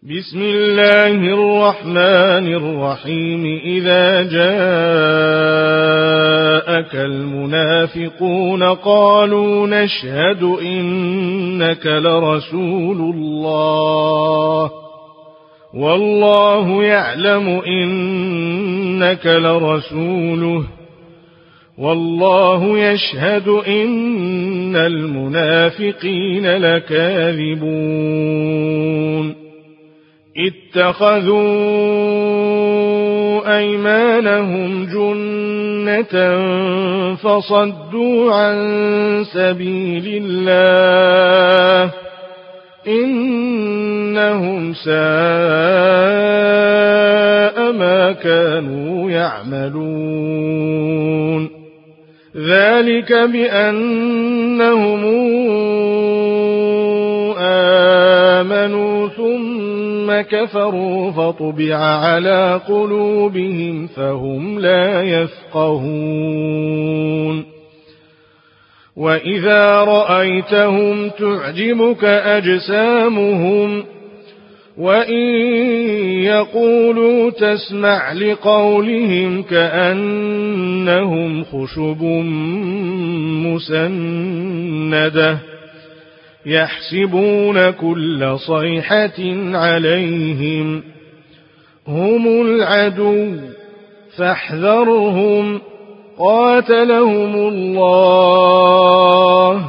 بسم الله الرحمن الرحيم. إذا جاءك المنافقون قالوا نشهد إنك لرسول الله والله يعلم إنك لرسوله والله يشهد إن المنافقين لكاذبون. اتخذوا أيمانهم جنة فصدوا عن سبيل الله إنهم ساء ما كانوا يعملون. ذلك بأنهم آمنوا ثم كفروا فطبع على قلوبهم فهم لا يفقهون. وإذا رأيتهم تعجبك أجسامهم وإن يقولوا تسمع لقولهم كأنهم خشب مسندة يحسبون كل صيحة عليهم هم العدو فاحذرهم قاتلهم الله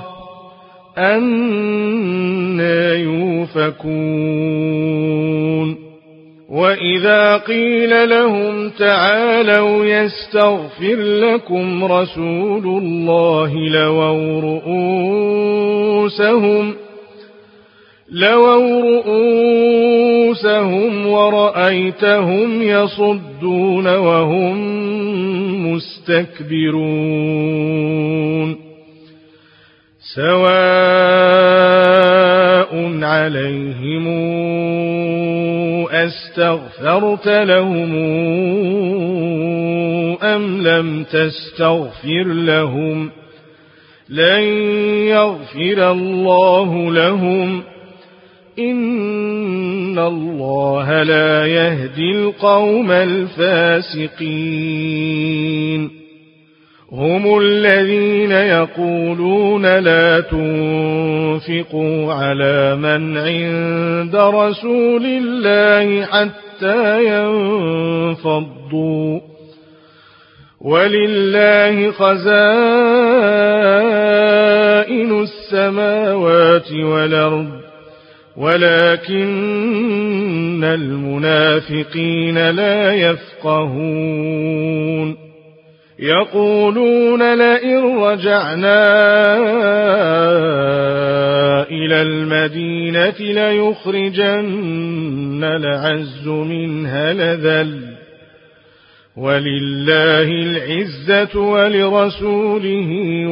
أنى يؤفكون. وإذا قيل لهم تعالوا يستغفر لكم رسول الله لووا رؤوسهم ورأيتهم يصدون وهم مستكبرون. سواء عليهم أستغفرت لهم أم لم تستغفر لهم لن يغفر الله لهم إن الله لا يهدي القوم الفاسقين. هم الذين يقولون لا تنفقوا على من عند رسول الله حتى ينفضوا ولله خزائن السماوات والأرض ولكن المنافقين لا يفقهون. يقولون لئن رجعنا إلى المدينة ليخرجن الأعز منها الأذل ولله العزة ولرسوله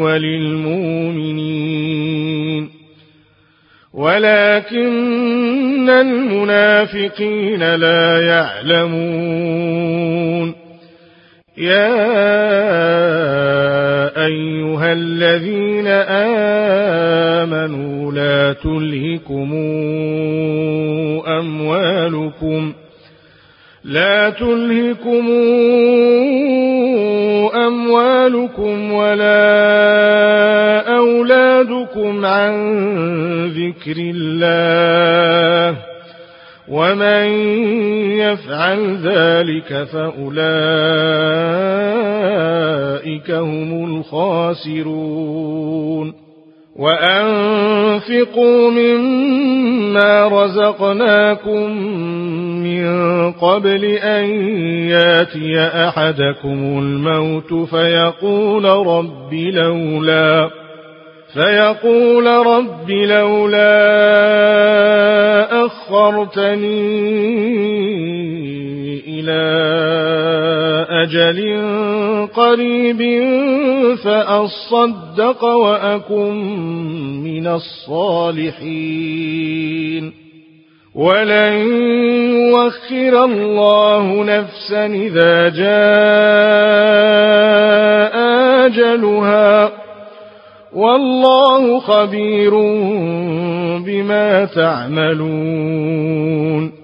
وللمؤمنين ولكن المنافقين لا يعلمون. يا أيها الذين آمنوا لا تلهكم أموالكم ولا أولادكم عن ذكر الله ومن يفعل ذلك فأولئك هم الخاسرون. وأنفقوا مما رزقناكم من قبل أن ياتي أحدكم الموت فيقول رب لولا أخرتني إلى أجل قريب فأصدق وأكن من الصالحين. ولن يؤخر الله نفسا إذا جاء أجلها والله خبير بما تعملون.